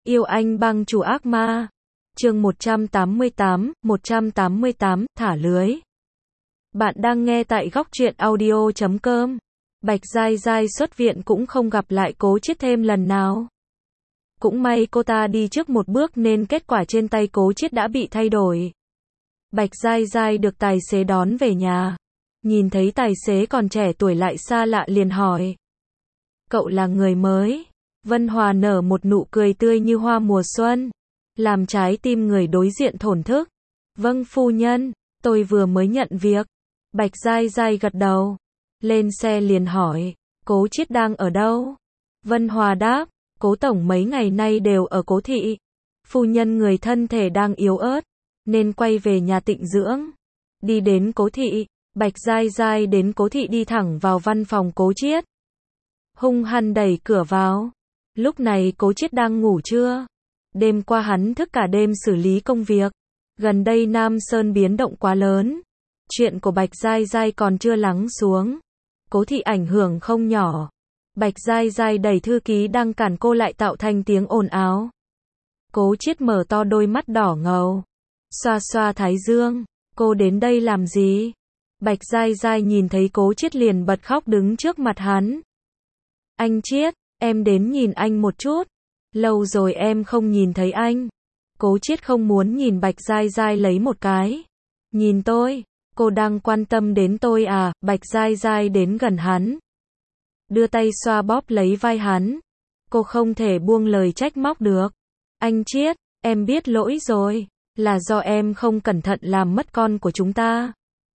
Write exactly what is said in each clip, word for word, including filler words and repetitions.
Yêu anh bang chủ ác ma. Chương một trăm tám mươi tám, một trăm tám mươi tám, thả lưới. Bạn đang nghe tại góc truyện audio chấm com. Bạch Giai Giai xuất viện cũng không gặp lại Cố Chiết thêm lần nào. Cũng may cô ta đi trước một bước nên kết quả trên tay Cố Chiết đã bị thay đổi. Bạch Giai Giai được tài xế đón về nhà. Nhìn thấy tài xế còn trẻ tuổi lại xa lạ liền hỏi. Cậu là người mới? Vân Hòa nở một nụ cười tươi như hoa mùa xuân, làm trái tim người đối diện thổn thức. Vâng phu nhân, tôi vừa mới nhận việc. Bạch Giai Giai gật đầu. Lên xe liền hỏi, Cố Chiết đang ở đâu? Vân Hòa đáp, Cố tổng mấy ngày nay đều ở Cố thị. Phu nhân người thân thể đang yếu ớt, nên quay về nhà tịnh dưỡng. Đi đến Cố thị, Bạch Giai Giai đến Cố thị đi thẳng vào văn phòng Cố Chiết. Hung hăng đẩy cửa vào. Lúc này Cố Chiết đang ngủ trưa. Đêm qua hắn thức cả đêm xử lý công việc. Gần đây Nam Sơn biến động quá lớn. Chuyện của Bạch Giai Giai còn chưa lắng xuống. Cố thị ảnh hưởng không nhỏ. Bạch Giai Giai đẩy thư ký đang cản cô lại tạo thành tiếng ồn ào. Cố Chiết mở to đôi mắt đỏ ngầu. Xoa xoa thái dương. Cô đến đây làm gì? Bạch Giai Giai nhìn thấy Cố Chiết liền bật khóc đứng trước mặt hắn. Anh Chiết, em đến nhìn anh một chút. Lâu rồi em không nhìn thấy anh. Cố Chiết không muốn nhìn Bạch Giai Giai lấy một cái. Nhìn tôi, cô đang quan tâm đến tôi à? Bạch Giai Giai đến gần hắn, đưa tay xoa bóp lấy vai hắn. Cô không thể buông lời trách móc được. Anh Chiết, em biết lỗi rồi. Là do em không cẩn thận làm mất con của chúng ta.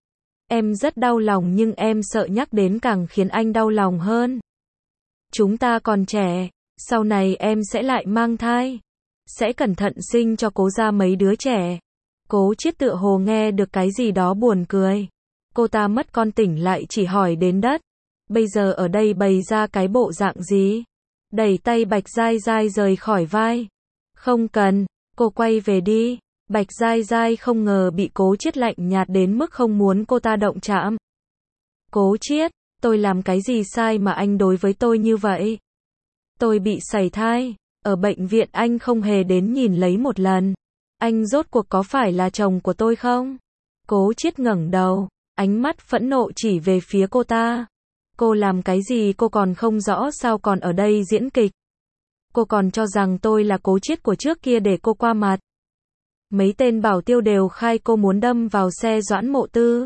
Em rất đau lòng nhưng em sợ nhắc đến càng khiến anh đau lòng hơn. Chúng ta còn trẻ, sau này em sẽ lại mang thai. Sẽ cẩn thận sinh cho Cố ra mấy đứa trẻ. Cố Chiết tựa hồ nghe được cái gì đó buồn cười. Cô ta mất con tỉnh lại chỉ hỏi đến đất. Bây giờ ở đây bày ra cái bộ dạng gì? Đẩy tay Bạch Giai Giai rời khỏi vai. Không cần, cô quay về đi. Bạch Giai Giai không ngờ bị Cố Chiết lạnh nhạt đến mức không muốn cô ta động chạm. Cố Chiết, tôi làm cái gì sai mà anh đối với tôi như vậy? Tôi bị sảy thai, ở bệnh viện anh không hề đến nhìn lấy một lần. Anh rốt cuộc có phải là chồng của tôi không? Cố Chiết ngẩng đầu, ánh mắt phẫn nộ chỉ về phía cô ta. Cô làm cái gì cô còn không rõ sao còn ở đây diễn kịch? Cô còn cho rằng tôi là Cố Chiết của trước kia để cô qua mặt. Mấy tên bảo tiêu đều khai cô muốn đâm vào xe Doãn Mộ Tư.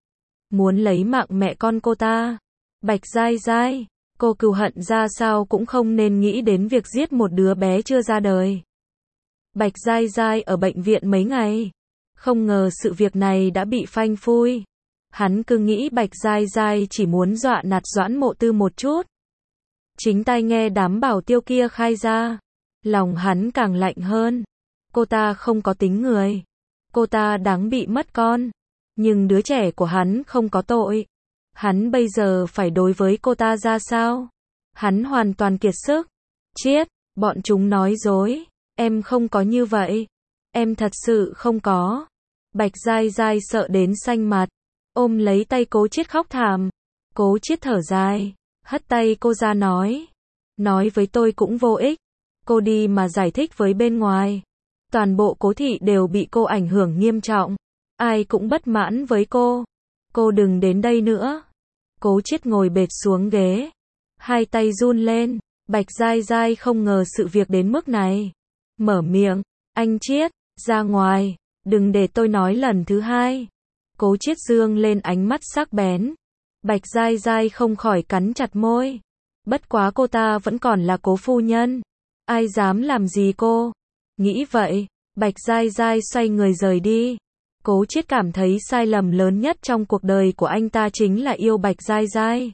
Muốn lấy mạng mẹ con cô ta. Bạch Giai Giai, cô cừu hận ra sao cũng không nên nghĩ đến việc giết một đứa bé chưa ra đời. Bạch Giai Giai ở bệnh viện mấy ngày. Không ngờ sự việc này đã bị phanh phui. Hắn cứ nghĩ Bạch Giai Giai chỉ muốn dọa nạt Doãn Mộ Tư một chút. Chính tai nghe đám bảo tiêu kia khai ra. Lòng hắn càng lạnh hơn. Cô ta không có tính người. Cô ta đáng bị mất con. Nhưng đứa trẻ của hắn không có tội. Hắn bây giờ phải đối với cô ta ra sao? Hắn hoàn toàn kiệt sức. Chiết, bọn chúng nói dối. Em không có như vậy. Em thật sự không có. Bạch Giai Giai sợ đến xanh mặt. Ôm lấy tay Cố Chiết khóc thảm. Cố Chiết thở dài. Hất tay cô ra nói. Nói với tôi cũng vô ích. Cô đi mà giải thích với bên ngoài. Toàn bộ Cố thị đều bị cô ảnh hưởng nghiêm trọng. Ai cũng bất mãn với cô. Cô đừng đến đây nữa. Cố Chiết ngồi bệt xuống ghế. Hai tay run lên. Bạch Giai Giai không ngờ sự việc đến mức này. Mở miệng. Anh Chiết, ra ngoài. Đừng để tôi nói lần thứ hai. Cố Chiết dương lên ánh mắt sắc bén. Bạch Giai Giai không khỏi cắn chặt môi. Bất quá cô ta vẫn còn là Cố phu nhân. Ai dám làm gì cô? Nghĩ vậy, Bạch Giai Giai xoay người rời đi. Cố Chiết cảm thấy sai lầm lớn nhất trong cuộc đời của anh ta chính là yêu Bạch Giai Giai.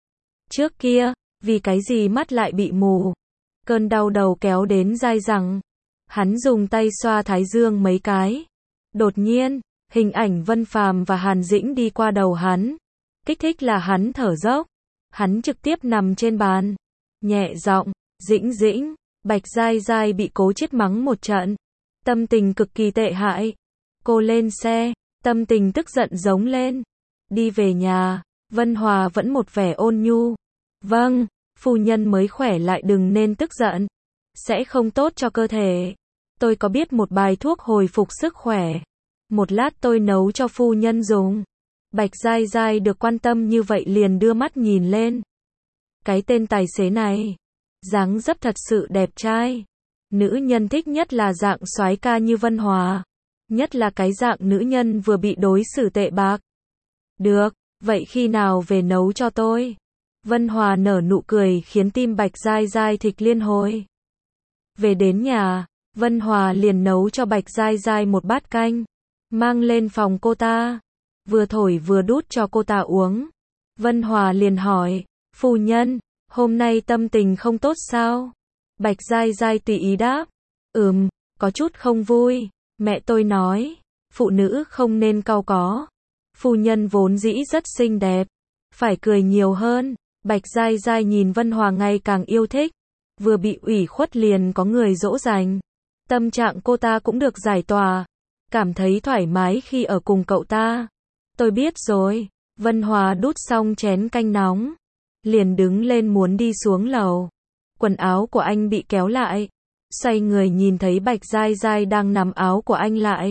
Trước kia, vì cái gì mắt lại bị mù. Cơn đau đầu kéo đến dai dẳng. Hắn dùng tay xoa thái dương mấy cái. Đột nhiên, hình ảnh Vân Phàm và Hàn Dĩnh đi qua đầu hắn. Kích thích là hắn thở dốc. Hắn trực tiếp nằm trên bàn. Nhẹ giọng, Dĩnh Dĩnh. Bạch Giai Giai bị Cố Chiết mắng một trận. Tâm tình cực kỳ tệ hại. Cô lên xe, tâm tình tức giận giống lên. Đi về nhà, Vân Hòa vẫn một vẻ ôn nhu. Vâng, phu nhân mới khỏe lại đừng nên tức giận. sẽ không tốt cho cơ thể. Tôi có biết một bài thuốc hồi phục sức khỏe. Một lát tôi nấu cho phu nhân dùng. Bạch Giai Giai được quan tâm như vậy liền đưa mắt nhìn lên. Cái tên tài xế này, dáng dấp thật sự đẹp trai. Nữ nhân thích nhất là dạng soái ca như Vân Hòa. Nhất là cái dạng nữ nhân vừa bị đối xử tệ bạc. Được, vậy khi nào về nấu cho tôi? Vân Hòa nở nụ cười khiến tim Bạch Giai Giai thịch liên hồi. Về đến nhà, Vân Hòa liền nấu cho Bạch Giai Giai một bát canh, mang lên phòng cô ta, vừa thổi vừa đút cho cô ta uống. Vân Hòa liền hỏi, phu nhân, hôm nay tâm tình không tốt sao? Bạch Giai Giai tùy ý đáp, ừm, có chút không vui. Mẹ tôi nói, phụ nữ không nên cau có. Phu nhân vốn dĩ rất xinh đẹp, phải cười nhiều hơn. Bạch Giai Giai nhìn Vân Hòa ngày càng yêu thích, vừa bị ủy khuất liền có người dỗ dành. Tâm trạng cô ta cũng được giải tỏa, cảm thấy thoải mái khi ở cùng cậu ta. Tôi biết rồi. Vân Hòa đút xong chén canh nóng, liền đứng lên muốn đi xuống lầu. Quần áo của anh bị kéo lại. Xoay người nhìn thấy Bạch Giai Giai đang nắm áo của anh lại.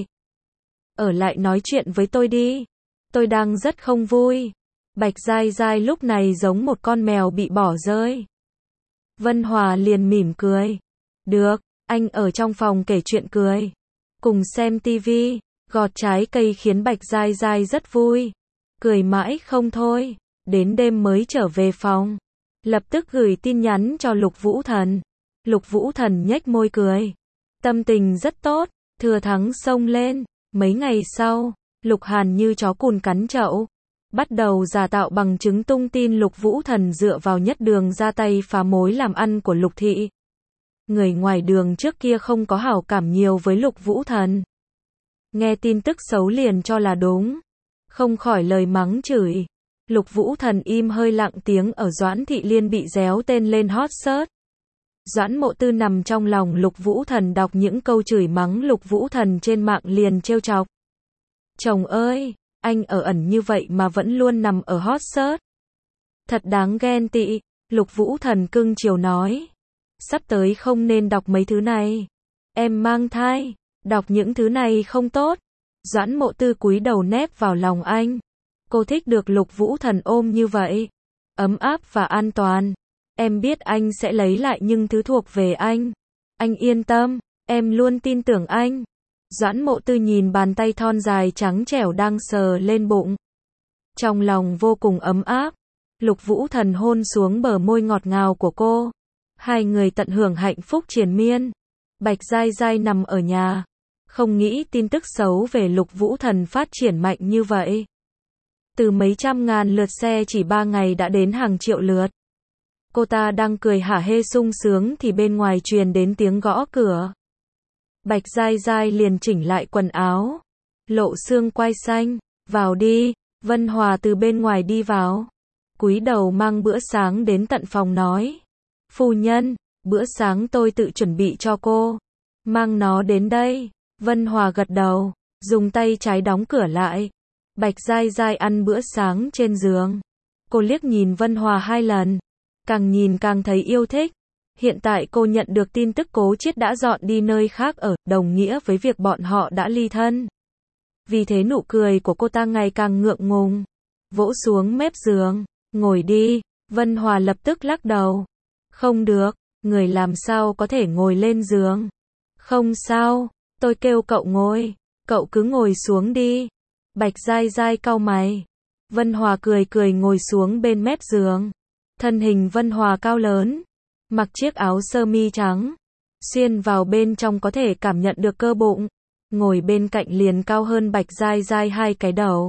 Ở lại nói chuyện với tôi đi. Tôi đang rất không vui. Bạch Giai Giai lúc này giống một con mèo bị bỏ rơi. Vân Hòa liền mỉm cười. Được, anh ở trong phòng kể chuyện cười. Cùng xem tivi, gọt trái cây khiến Bạch Giai Giai rất vui. Cười mãi không thôi. Đến đêm mới trở về phòng. Lập tức gửi tin nhắn cho Lục Vũ Thần. Lục Vũ Thần nhếch môi cười. Tâm tình rất tốt, thừa thắng xông lên. Mấy ngày sau, Lục Hàn như chó cùn cắn chậu. Bắt đầu giả tạo bằng chứng tung tin Lục Vũ Thần dựa vào Nhất Đường ra tay phá mối làm ăn của Lục Thị. Người ngoài đường trước kia không có hảo cảm nhiều với Lục Vũ Thần. Nghe tin tức xấu liền cho là đúng. Không khỏi lời mắng chửi. Lục Vũ Thần im hơi lặng tiếng ở Doãn Thị Liên bị réo tên lên hot search. Doãn Mộ Tư nằm trong lòng Lục Vũ Thần đọc những câu chửi mắng Lục Vũ Thần trên mạng liền trêu chọc. Chồng ơi, anh ở ẩn như vậy mà vẫn luôn nằm ở hot search. Thật đáng ghen tị, Lục Vũ Thần cưng chiều nói. Sắp tới không nên đọc mấy thứ này. Em mang thai, đọc những thứ này không tốt. Doãn Mộ Tư cúi đầu nép vào lòng anh. Cô thích được Lục Vũ Thần ôm như vậy. Ấm áp và an toàn. Em biết anh sẽ lấy lại những thứ thuộc về anh. Anh yên tâm, em luôn tin tưởng anh. Doãn Mộ Tư nhìn bàn tay thon dài trắng trẻo đang sờ lên bụng. Trong lòng vô cùng ấm áp. Lục Vũ Thần hôn xuống bờ môi ngọt ngào của cô. Hai người tận hưởng hạnh phúc triền miên. Bạch Giai Giai nằm ở nhà. Không nghĩ tin tức xấu về Lục Vũ Thần phát triển mạnh như vậy. Từ mấy trăm ngàn lượt xe chỉ ba ngày đã đến hàng triệu lượt. Cô ta đang cười hả hê sung sướng thì bên ngoài truyền đến tiếng gõ cửa. Bạch Giai Giai liền chỉnh lại quần áo. Lộ xương quai xanh. Vào đi. Vân Hòa từ bên ngoài đi vào. Cúi đầu mang bữa sáng đến tận phòng nói. Phu nhân, bữa sáng tôi tự chuẩn bị cho cô. Mang nó đến đây. Vân Hòa gật đầu. Dùng tay trái đóng cửa lại. Bạch Giai Giai ăn bữa sáng trên giường. Cô liếc nhìn Vân Hòa hai lần. Càng nhìn càng thấy yêu thích. Hiện tại cô nhận được tin tức Cố Chiết đã dọn đi nơi khác ở, đồng nghĩa với việc bọn họ đã ly thân. Vì thế nụ cười của cô ta ngày càng ngượng ngùng. Vỗ xuống mép giường. Ngồi đi. Vân Hòa lập tức lắc đầu. Không được, người làm sao có thể ngồi lên giường. Không sao, tôi kêu cậu ngồi. Cậu cứ ngồi xuống đi. Bạch Giai Giai cau mày. Vân Hòa cười cười ngồi xuống bên mép giường. Thân hình Vân Hòa cao lớn. Mặc chiếc áo sơ mi trắng. Xuyên vào bên trong có thể cảm nhận được cơ bụng. Ngồi bên cạnh liền cao hơn Bạch Giai Giai hai cái đầu.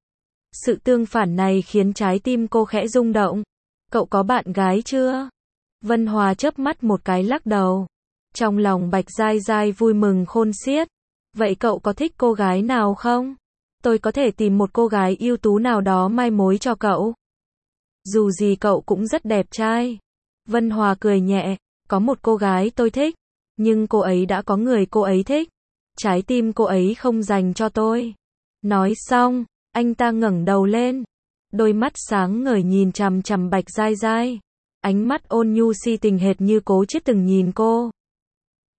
Sự tương phản này khiến trái tim cô khẽ rung động. Cậu có bạn gái chưa? Vân Hòa chớp mắt một cái lắc đầu. Trong lòng Bạch Giai Giai vui mừng khôn xiết. Vậy cậu có thích cô gái nào không? Tôi có thể tìm một cô gái ưu tú nào đó mai mối cho cậu. Dù gì cậu cũng rất đẹp trai. Vân Hòa cười nhẹ. Có một cô gái tôi thích. Nhưng cô ấy đã có người cô ấy thích. Trái tim cô ấy không dành cho tôi. Nói xong, anh ta ngẩng đầu lên. Đôi mắt sáng ngời nhìn chằm chằm Bạch Giai Giai. Ánh mắt ôn nhu si tình hệt như Cố Chiết từng nhìn cô.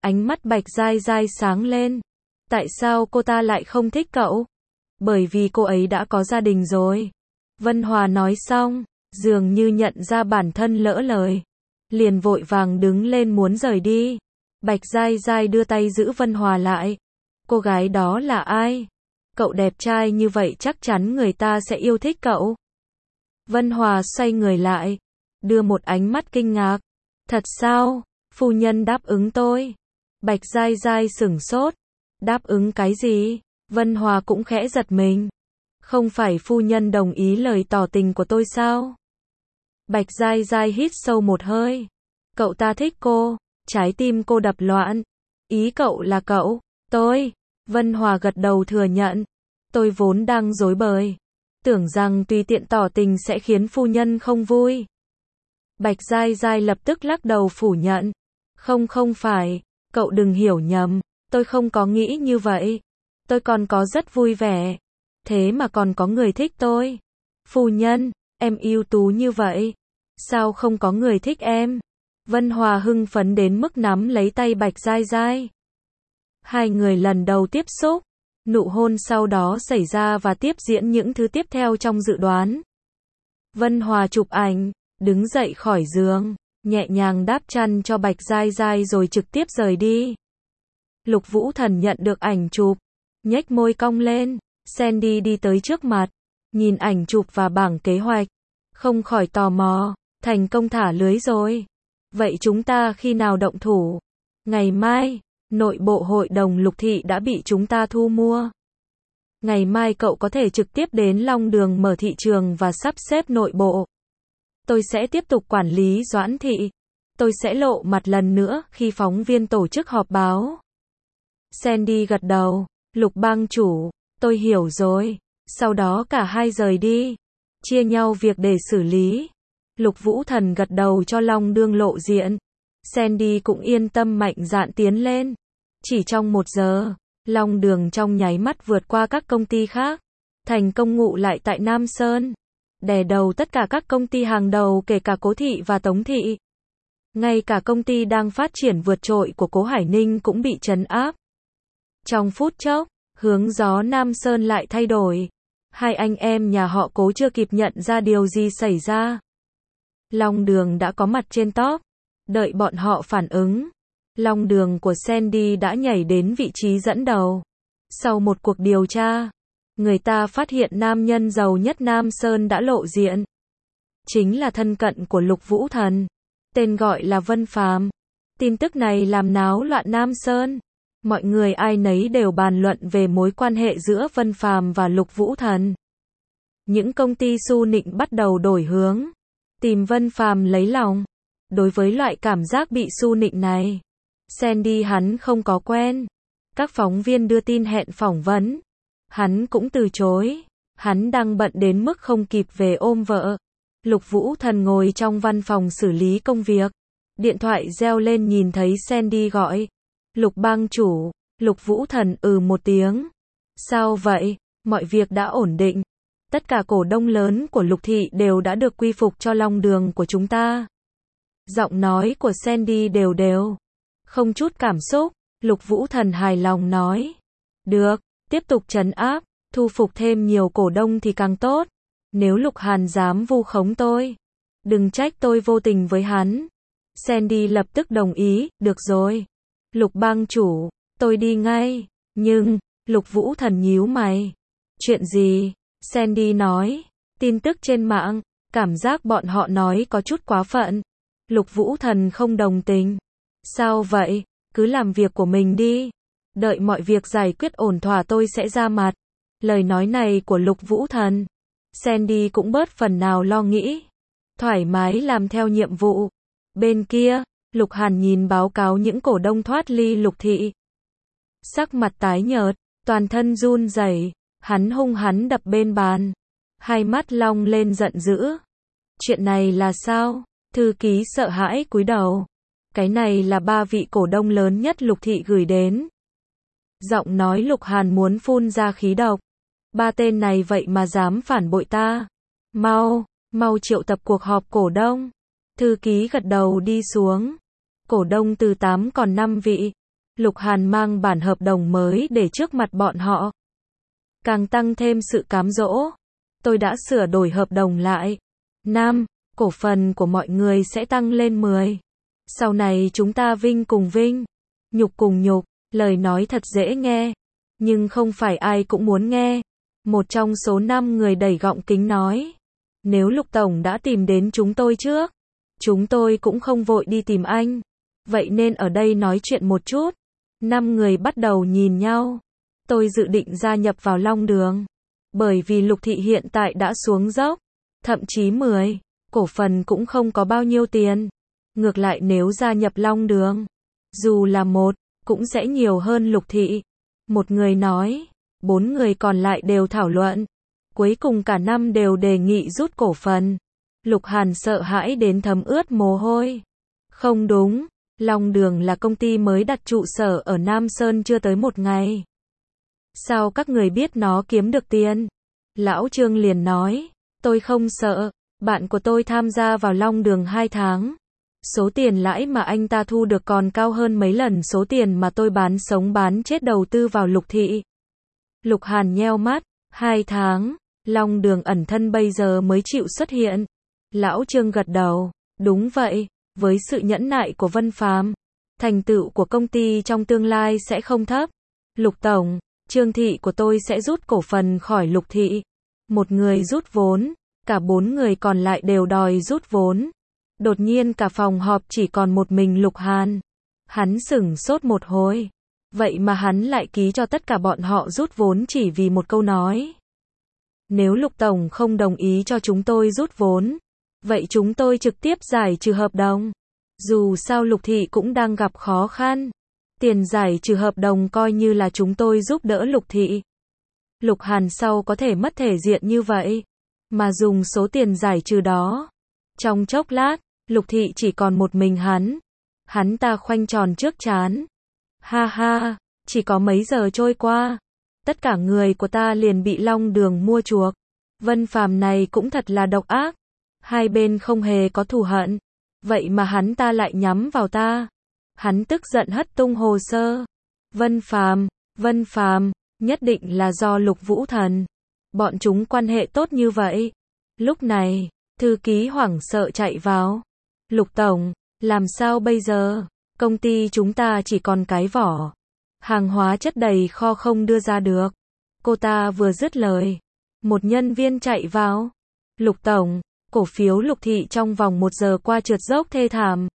Ánh mắt Bạch Giai Giai sáng lên. Tại sao cô ta lại không thích cậu? Bởi vì cô ấy đã có gia đình rồi. Vân Hòa nói xong, dường như nhận ra bản thân lỡ lời. Liền vội vàng đứng lên muốn rời đi. Bạch Giai Giai đưa tay giữ Vân Hòa lại. Cô gái đó là ai? Cậu đẹp trai như vậy chắc chắn người ta sẽ yêu thích cậu. Vân Hòa xoay người lại, đưa một ánh mắt kinh ngạc. Thật sao? Phu nhân đáp ứng tôi. Bạch Giai Giai sửng sốt. Đáp ứng cái gì? Vân Hòa cũng khẽ giật mình. Không phải phu nhân đồng ý lời tỏ tình của tôi sao? Bạch Giai Giai hít sâu một hơi. Cậu ta thích cô. Trái tim cô đập loạn. Ý cậu là cậu, tôi. Vân Hòa gật đầu thừa nhận. Tôi vốn đang rối bời. Tưởng rằng tùy tiện tỏ tình sẽ khiến phu nhân không vui. Bạch Giai Giai lập tức lắc đầu phủ nhận. Không không phải, cậu đừng hiểu nhầm. Tôi không có nghĩ như vậy. Tôi còn có rất vui vẻ. Thế mà còn có người thích tôi. Phu nhân, em ưu tú như vậy. Sao không có người thích em? Vân Hòa hưng phấn đến mức nắm lấy tay Bạch Giai Giai. Hai người lần đầu tiếp xúc. Nụ hôn sau đó xảy ra và tiếp diễn những thứ tiếp theo trong dự đoán. Vân Hòa chụp ảnh, đứng dậy khỏi giường, nhẹ nhàng đáp chăn cho Bạch Giai Giai rồi trực tiếp rời đi. Lục Vũ Thần nhận được ảnh chụp, nhếch môi cong lên. Sandy đi tới trước mặt, nhìn ảnh chụp và bảng kế hoạch, không khỏi tò mò. Thành công thả lưới rồi. Vậy chúng ta khi nào động thủ? Ngày mai, nội bộ hội đồng Lục Thị đã bị chúng ta thu mua. Ngày mai cậu có thể trực tiếp đến Long Đường mở thị trường và sắp xếp nội bộ. Tôi sẽ tiếp tục quản lý Doãn Thị. Tôi sẽ lộ mặt lần nữa khi phóng viên tổ chức họp báo. Sandy gật đầu. Lục bang chủ, tôi hiểu rồi. Sau đó cả hai rời đi, chia nhau việc để xử lý. Lục Vũ Thần gật đầu cho Long Đường lộ diện. Sandy cũng yên tâm mạnh dạn tiến lên. Chỉ trong một giờ, Long Đường trong nháy mắt vượt qua các công ty khác, thành công ngụ lại tại Nam Sơn, đè đầu tất cả các công ty hàng đầu kể cả Cố Thị và Tống Thị. Ngay cả công ty đang phát triển vượt trội của Cố Hải Ninh cũng bị trấn áp. Trong phút chốc, hướng gió Nam Sơn lại thay đổi. Hai anh em nhà họ Cố chưa kịp nhận ra điều gì xảy ra. Long Đường đã có mặt trên top. Đợi bọn họ phản ứng, Long Đường của Sandy đã nhảy đến vị trí dẫn đầu. Sau một cuộc điều tra, người ta phát hiện nam nhân giàu nhất Nam Sơn đã lộ diện. Chính là thân cận của Lục Vũ Thần, tên gọi là Vân Phàm. Tin tức này làm náo loạn Nam Sơn. Mọi người ai nấy đều bàn luận về mối quan hệ giữa Vân Phàm và Lục Vũ Thần. Những công ty su nịnh bắt đầu đổi hướng, tìm Vân Phàm lấy lòng. Đối với loại cảm giác bị su nịnh này, Sandy hắn không có quen. Các phóng viên đưa tin hẹn phỏng vấn, hắn cũng từ chối. Hắn đang bận đến mức không kịp về ôm vợ. Lục Vũ Thần ngồi trong văn phòng xử lý công việc. Điện thoại reo lên nhìn thấy Sandy gọi. Lục bang chủ. Lục Vũ Thần ừ một tiếng. Sao vậy? Mọi việc đã ổn định. Tất cả cổ đông lớn của Lục Thị đều đã được quy phục cho Long Đường của chúng ta. Giọng nói của Sandy đều đều, không chút cảm xúc. Lục Vũ Thần hài lòng nói. Được, tiếp tục trấn áp, thu phục thêm nhiều cổ đông thì càng tốt. Nếu Lục Hàn dám vu khống tôi, đừng trách tôi vô tình với hắn. Sandy lập tức đồng ý. Được rồi, Lục bang chủ, tôi đi ngay. Nhưng, Lục Vũ Thần nhíu mày. Chuyện gì? Sandy nói. Tin tức trên mạng, cảm giác bọn họ nói có chút quá phận. Lục Vũ Thần không đồng tình. Sao vậy? Cứ làm việc của mình đi. Đợi mọi việc giải quyết ổn thỏa tôi sẽ ra mặt. Lời nói này của Lục Vũ Thần, Sandy cũng bớt phần nào lo nghĩ. Thoải mái làm theo nhiệm vụ. Bên kia, Lục Hàn nhìn báo cáo những cổ đông thoát ly Lục Thị. Sắc mặt tái nhợt, toàn thân run rẩy, hắn hung hăng đập bên bàn. Hai mắt long lên giận dữ. Chuyện này là sao? Thư ký sợ hãi cúi đầu. Cái này là ba vị cổ đông lớn nhất Lục Thị gửi đến. Giọng nói Lục Hàn muốn phun ra khí độc. Ba tên này vậy mà dám phản bội ta. Mau, mau triệu tập cuộc họp cổ đông. Thư ký gật đầu đi xuống. Cổ đông từ tám còn năm vị. Lục Hàn mang bản hợp đồng mới để trước mặt bọn họ. Càng tăng thêm sự cám dỗ. Tôi đã sửa đổi hợp đồng lại. Năm, cổ phần của mọi người sẽ tăng lên mười. Sau này chúng ta vinh cùng vinh, nhục cùng nhục. Lời nói thật dễ nghe, nhưng không phải ai cũng muốn nghe. Một trong số năm người đẩy gọng kính nói. Nếu Lục Tổng đã tìm đến chúng tôi trước, chúng tôi cũng không vội đi tìm anh. Vậy nên ở đây nói chuyện một chút. Năm người bắt đầu nhìn nhau. Tôi dự định gia nhập vào Long Đường. Bởi vì Lục Thị hiện tại đã xuống dốc. Thậm chí mười, cổ phần cũng không có bao nhiêu tiền. Ngược lại nếu gia nhập Long Đường, dù là một, cũng sẽ nhiều hơn Lục Thị. Một người nói, bốn người còn lại đều thảo luận. Cuối cùng cả năm đều đề nghị rút cổ phần. Lục Hàn sợ hãi đến thấm ướt mồ hôi. Không đúng, Long Đường là công ty mới đặt trụ sở ở Nam Sơn chưa tới một ngày. Sao các người biết nó kiếm được tiền? Lão Trương liền nói, tôi không sợ, bạn của tôi tham gia vào Long Đường hai tháng. Số tiền lãi mà anh ta thu được còn cao hơn mấy lần số tiền mà tôi bán sống bán chết đầu tư vào Lục Thị. Lục Hàn nheo mắt, hai tháng, Long Đường ẩn thân bây giờ mới chịu xuất hiện. Lão Trương gật đầu, đúng vậy, với sự nhẫn nại của Vân Phàm, thành tựu của công ty trong tương lai sẽ không thấp. Lục Tổng, Trương Thị của tôi sẽ rút cổ phần khỏi Lục Thị. Một người rút vốn, cả bốn người còn lại đều đòi rút vốn. Đột nhiên cả phòng họp chỉ còn một mình Lục Hàn. Hắn sửng sốt một hồi. Vậy mà hắn lại ký cho tất cả bọn họ rút vốn chỉ vì một câu nói. Nếu Lục Tổng không đồng ý cho chúng tôi rút vốn, vậy chúng tôi trực tiếp giải trừ hợp đồng. Dù sao Lục Thị cũng đang gặp khó khăn. Tiền giải trừ hợp đồng coi như là chúng tôi giúp đỡ Lục Thị. Lục Hàn sau có thể mất thể diện như vậy, mà dùng số tiền giải trừ đó. Trong chốc lát, Lục Thị chỉ còn một mình hắn. Hắn ta khoanh tròn trước trán. Ha ha, chỉ có mấy giờ trôi qua, tất cả người của ta liền bị Long Đường mua chuộc. Vân Phàm này cũng thật là độc ác. Hai bên không hề có thù hận, vậy mà hắn ta lại nhắm vào ta. Hắn tức giận hất tung hồ sơ. Vân Phàm, Vân Phàm, nhất định là do Lục Vũ Thần. Bọn chúng quan hệ tốt như vậy. Lúc này, thư ký hoảng sợ chạy vào. Lục Tổng, làm sao bây giờ? Công ty chúng ta chỉ còn cái vỏ. Hàng hóa chất đầy kho không đưa ra được. Cô ta vừa dứt lời, một nhân viên chạy vào. Lục Tổng, cổ phiếu Lục Thị trong vòng một giờ qua trượt dốc thê thảm.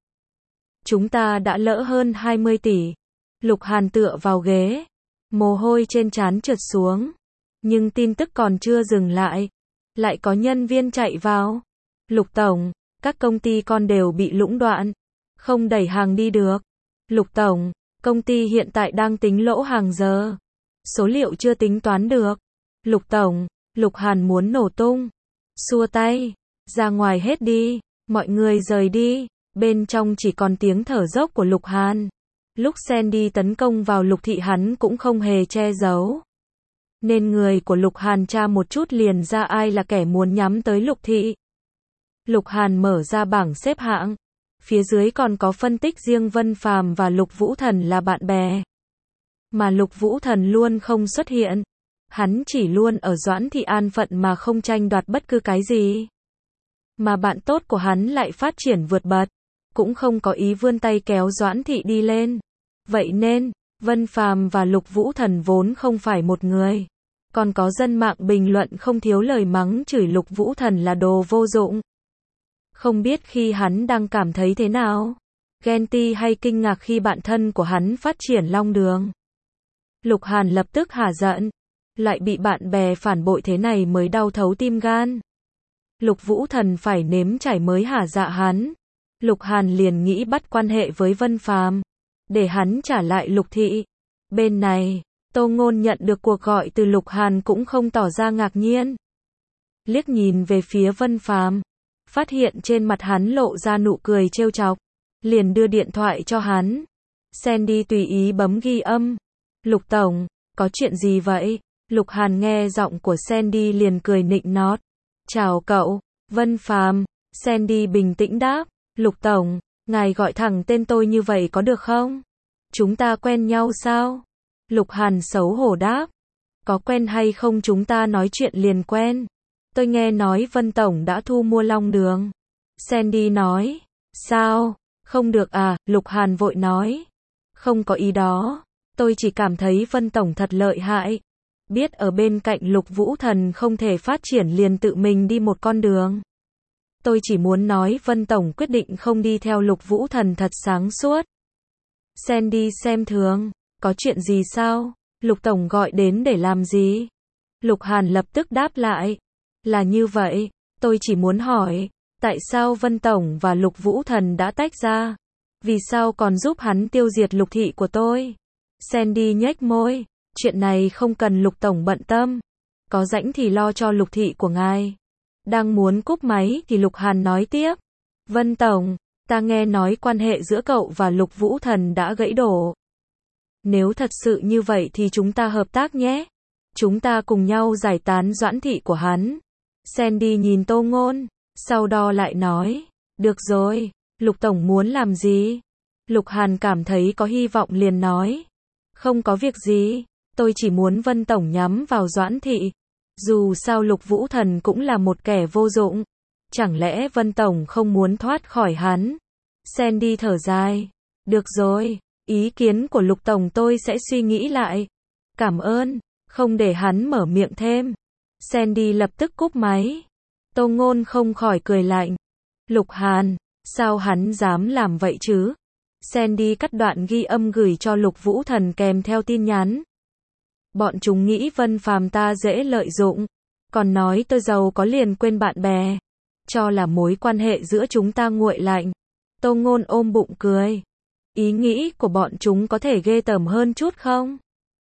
Chúng ta đã lỡ hơn hai mươi tỷ. Lục Hàn tựa vào ghế, mồ hôi trên trán trượt xuống. Nhưng tin tức còn chưa dừng lại, lại có nhân viên chạy vào. Lục Tổng, các công ty con đều bị lũng đoạn, không đẩy hàng đi được. Lục Tổng, công ty hiện tại đang tính lỗ hàng giờ. Số liệu chưa tính toán được. Lục Tổng, Lục Hàn muốn nổ tung. Xua tay, ra ngoài hết đi, mọi người rời đi. Bên trong chỉ còn tiếng thở dốc của Lục Hàn. Lúc Sandy tấn công vào Lục Thị hắn cũng không hề che giấu. Nên người của Lục Hàn tra một chút liền ra ai là kẻ muốn nhắm tới Lục Thị. Lục Hàn mở ra bảng xếp hạng. Phía dưới còn có phân tích riêng Vân Phàm và Lục Vũ Thần là bạn bè. Mà Lục Vũ Thần luôn không xuất hiện. Hắn chỉ luôn ở Doãn Thị an phận mà không tranh đoạt bất cứ cái gì. Mà bạn tốt của hắn lại phát triển vượt bật, cũng không có ý vươn tay kéo Doãn Thị đi lên. Vậy nên, Vân Phàm và Lục Vũ Thần vốn không phải một người. Còn có dân mạng bình luận không thiếu lời mắng chửi Lục Vũ Thần là đồ vô dụng. Không biết khi hắn đang cảm thấy thế nào, ghen tị hay kinh ngạc khi bạn thân của hắn phát triển Long Đường. Lục Hàn lập tức hả giận, lại bị bạn bè phản bội thế này mới đau thấu tim gan. Lục Vũ Thần phải nếm trải mới hả dạ hắn. Lục Hàn liền nghĩ bắt quan hệ với Vân Phàm, để hắn trả lại Lục Thị. Bên này, Tô Ngôn nhận được cuộc gọi từ Lục Hàn cũng không tỏ ra ngạc nhiên. Liếc nhìn về phía Vân Phàm, phát hiện trên mặt hắn lộ ra nụ cười trêu chọc, liền đưa điện thoại cho hắn. Sandy tùy ý bấm ghi âm. Lục Tổng, có chuyện gì vậy? Lục Hàn nghe giọng của Sandy liền cười nịnh nót. Chào cậu, Vân Phàm. Sandy bình tĩnh đáp. Lục Tổng, ngài gọi thẳng tên tôi như vậy có được không? Chúng ta quen nhau sao? Lục Hàn xấu hổ đáp. Có quen hay không chúng ta nói chuyện liền quen. Tôi nghe nói Vân Tổng đã thu mua Long Đường. Sandy nói. Sao? Không được à? Lục Hàn vội nói. Không có ý đó. Tôi chỉ cảm thấy Vân Tổng thật lợi hại. Biết ở bên cạnh Lục Vũ Thần không thể phát triển liền tự mình đi một con đường. Tôi chỉ muốn nói Vân Tổng quyết định không đi theo Lục Vũ Thần thật sáng suốt. Sandy xem thường. Có chuyện gì sao? Lục Tổng gọi đến để làm gì? Lục Hàn lập tức đáp lại. Là như vậy. Tôi chỉ muốn hỏi. Tại sao Vân Tổng và Lục Vũ Thần đã tách ra? Vì sao còn giúp hắn tiêu diệt Lục thị của tôi? Sandy nhếch môi. Chuyện này không cần Lục Tổng bận tâm. Có rảnh thì lo cho Lục thị của ngài. Đang muốn cúp máy thì Lục Hàn nói tiếp. Vân Tổng, ta nghe nói quan hệ giữa cậu và Lục Vũ Thần đã gãy đổ. Nếu thật sự như vậy thì chúng ta hợp tác nhé. Chúng ta cùng nhau giải tán Doãn thị của hắn. Sandy nhìn Tô Ngôn, sau đó lại nói. Được rồi, Lục Tổng muốn làm gì? Lục Hàn cảm thấy có hy vọng liền nói. Không có việc gì, tôi chỉ muốn Vân Tổng nhắm vào Doãn thị. Dù sao Lục Vũ Thần cũng là một kẻ vô dụng. Chẳng lẽ Vân Tổng không muốn thoát khỏi hắn? Sandy thở dài. Được rồi, ý kiến của Lục Tổng tôi sẽ suy nghĩ lại. Cảm ơn, không để hắn mở miệng thêm. Sandy lập tức cúp máy. Tô Ngôn không khỏi cười lạnh. Lục Hàn, sao hắn dám làm vậy chứ? Sandy cắt đoạn ghi âm gửi cho Lục Vũ Thần kèm theo tin nhắn. Bọn chúng nghĩ Vân Phàm ta dễ lợi dụng, còn nói tôi giàu có liền quên bạn bè, cho là mối quan hệ giữa chúng ta nguội lạnh. Tô Ngôn ôm bụng cười. Ý nghĩ của bọn chúng có thể ghê tởm hơn chút không?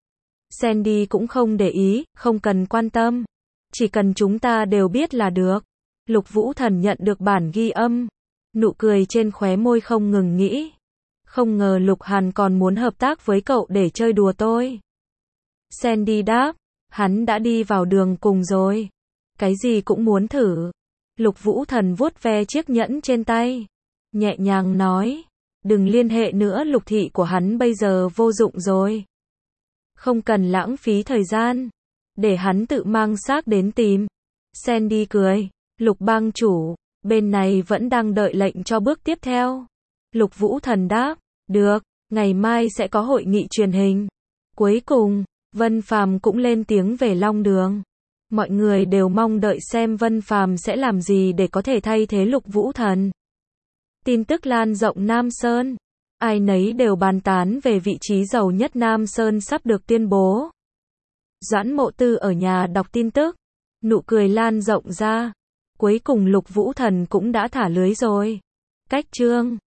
Sandy cũng không để ý, không cần quan tâm. Chỉ cần chúng ta đều biết là được. Lục Vũ Thần nhận được bản ghi âm. Nụ cười trên khóe môi không ngừng nghĩ. Không ngờ Lục Hàn còn muốn hợp tác với cậu để chơi đùa tôi. Sandy đáp. Hắn đã đi vào đường cùng rồi. Cái gì cũng muốn thử. Lục Vũ Thần vuốt ve chiếc nhẫn trên tay. Nhẹ nhàng nói. Đừng liên hệ nữa, Lục thị của hắn bây giờ vô dụng rồi. Không cần lãng phí thời gian. Để hắn tự mang xác đến tìm. Sandy cười. Lục bang chủ, bên này vẫn đang đợi lệnh cho bước tiếp theo. Lục Vũ Thần đáp. Được, ngày mai sẽ có hội nghị truyền hình. Cuối cùng, Vân Phàm cũng lên tiếng về Long Đường. Mọi người đều mong đợi xem Vân Phàm sẽ làm gì để có thể thay thế Lục Vũ Thần. Tin tức lan rộng Nam Sơn. Ai nấy đều bàn tán về vị trí giàu nhất Nam Sơn sắp được tuyên bố. Doãn Mộ Tư ở nhà đọc tin tức. Nụ cười lan rộng ra. Cuối cùng Lục Vũ Thần cũng đã thả lưới rồi. Cách chương